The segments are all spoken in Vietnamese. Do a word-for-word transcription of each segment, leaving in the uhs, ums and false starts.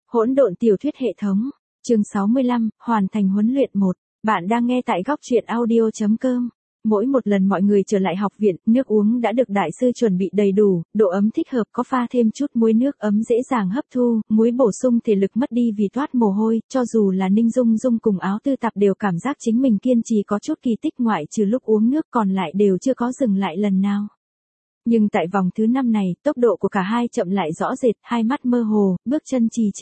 Hỗn độn tiểu thuyết hệ thống, chương sáu mươi lăm, hoàn thành huấn luyện một. Bạn đang nghe tại góc truyện audio chấm com. Mỗi một lần mọi người trở lại học viện, nước uống đã được đại sư chuẩn bị đầy đủ, độ ấm thích hợp, có pha thêm chút muối, nước ấm dễ dàng hấp thu, muối bổ sung thể lực mất đi vì toát mồ hôi, cho dù là Ninh Dung Dung cùng Áo Tư Tạp đều cảm giác chính mình kiên trì có chút kỳ tích, ngoại trừ lúc uống nước còn lại đều chưa có dừng lại lần nào. Nhưng tại vòng thứ năm này, tốc độ của cả hai chậm lại rõ rệt, hai mắt mơ hồ, bước chân trì trệ.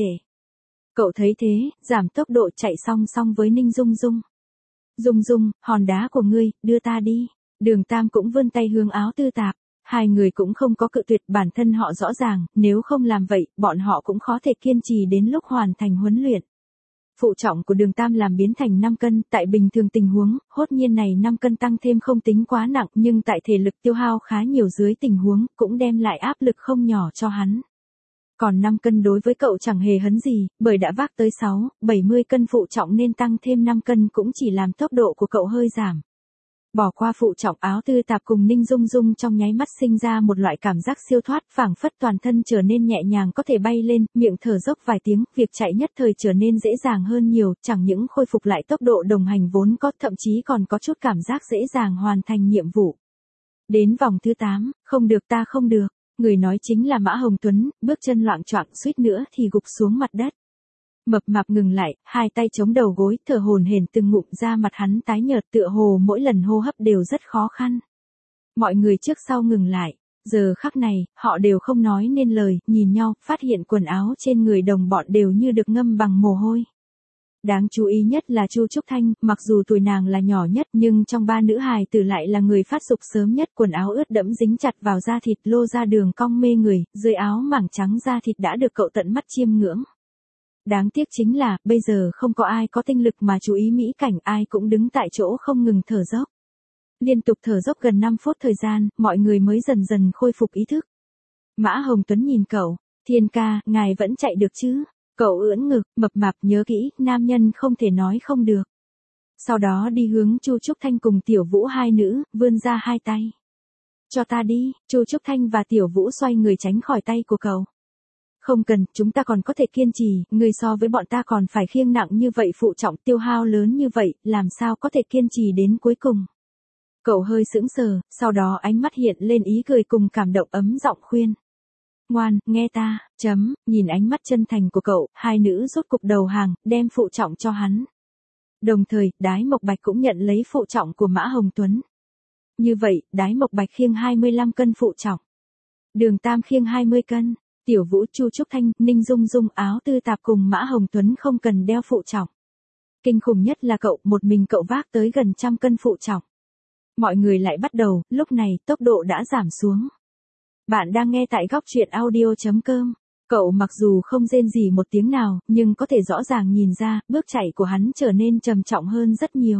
Cậu thấy thế, giảm tốc độ chạy song song với Ninh Dung Dung. Dung Dung, hòn đá của ngươi, đưa ta đi. Đường Tam cũng vươn tay hướng Áo Tư Tạp. Hai người cũng không có cự tuyệt, bản thân họ rõ ràng, nếu không làm vậy, bọn họ cũng khó thể kiên trì đến lúc hoàn thành huấn luyện. Phụ trọng của Đường Tam làm biến thành năm cân, tại bình thường tình huống, hốt nhiên này năm cân tăng thêm không tính quá nặng, nhưng tại thể lực tiêu hao khá nhiều dưới tình huống, cũng đem lại áp lực không nhỏ cho hắn. Còn năm cân đối với cậu chẳng hề hấn gì, bởi đã vác tới sáu, bảy mươi cân phụ trọng nên tăng thêm năm cân cũng chỉ làm tốc độ của cậu hơi giảm. Bỏ qua phụ trọng, Áo Tư Tạp cùng Ninh Dung Dung trong nháy mắt sinh ra một loại cảm giác siêu thoát, phảng phất toàn thân trở nên nhẹ nhàng, có thể bay lên, miệng thở dốc vài tiếng, việc chạy nhất thời trở nên dễ dàng hơn nhiều, chẳng những khôi phục lại tốc độ đồng hành vốn có, thậm chí còn có chút cảm giác dễ dàng hoàn thành nhiệm vụ. Đến vòng thứ tám, không được ta không được. Người nói chính là Mã Hồng Tuấn, bước chân loạng choạng suýt nữa thì gục xuống mặt đất. Mập mạp ngừng lại, hai tay chống đầu gối, thở hổn hển từng ngụm, ra mặt hắn tái nhợt, tựa hồ mỗi lần hô hấp đều rất khó khăn. Mọi người trước sau ngừng lại, giờ khắc này, họ đều không nói nên lời, nhìn nhau, phát hiện quần áo trên người đồng bọn đều như được ngâm bằng mồ hôi. Đáng chú ý nhất là Chu Trúc Thanh, mặc dù tuổi nàng là nhỏ nhất nhưng trong ba nữ hài tử lại là người phát dục sớm nhất, quần áo ướt đẫm dính chặt vào da thịt, lô ra đường cong mê người, dưới áo mảng trắng da thịt đã được cậu tận mắt chiêm ngưỡng. Đáng tiếc chính là, bây giờ không có ai có tinh lực mà chú ý mỹ cảnh, ai cũng đứng tại chỗ không ngừng thở dốc. Liên tục thở dốc gần năm phút thời gian, mọi người mới dần dần khôi phục ý thức. Mã Hồng Tuấn nhìn cậu, Thiên ca, ngài vẫn chạy được chứ? Cậu ưỡn ngực, mập mạp, nhớ kỹ, nam nhân không thể nói không được. Sau đó đi hướng Chu Trúc Thanh cùng Tiểu Vũ hai nữ, vươn ra hai tay. Cho ta đi, Chu Trúc Thanh và Tiểu Vũ xoay người tránh khỏi tay của cậu. Không cần, chúng ta còn có thể kiên trì, người so với bọn ta còn phải khiêng nặng như vậy, phụ trọng tiêu hao lớn như vậy, làm sao có thể kiên trì đến cuối cùng. Cậu hơi sững sờ, sau đó ánh mắt hiện lên ý cười cùng cảm động, ấm giọng khuyên. Ngoan, nghe ta, chấm, nhìn ánh mắt chân thành của cậu, hai nữ rốt cục đầu hàng, đem phụ trọng cho hắn. Đồng thời, Đái Mộc Bạch cũng nhận lấy phụ trọng của Mã Hồng Tuấn. Như vậy, Đái Mộc Bạch khiêng hai mươi lăm cân phụ trọng. Đường Tam khiêng hai mươi cân, Tiểu Vũ, Chu Trúc Thanh, Ninh Dung Dung, Áo Tư Tạp cùng Mã Hồng Tuấn không cần đeo phụ trọng. Kinh khủng nhất là cậu, một mình cậu vác tới gần trăm cân phụ trọng. Mọi người lại bắt đầu, lúc này, tốc độ đã giảm xuống. Bạn đang nghe tại góc truyện audio chấm com. Cậu mặc dù không rên gì một tiếng nào, nhưng có thể rõ ràng nhìn ra, bước chạy của hắn trở nên trầm trọng hơn rất nhiều.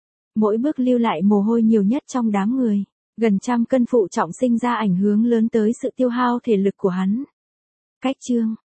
Mỗi bước lưu lại mồ hôi nhiều nhất trong đám người. Gần trăm cân phụ trọng sinh ra ảnh hưởng lớn tới sự tiêu hao thể lực của hắn. Cách chương.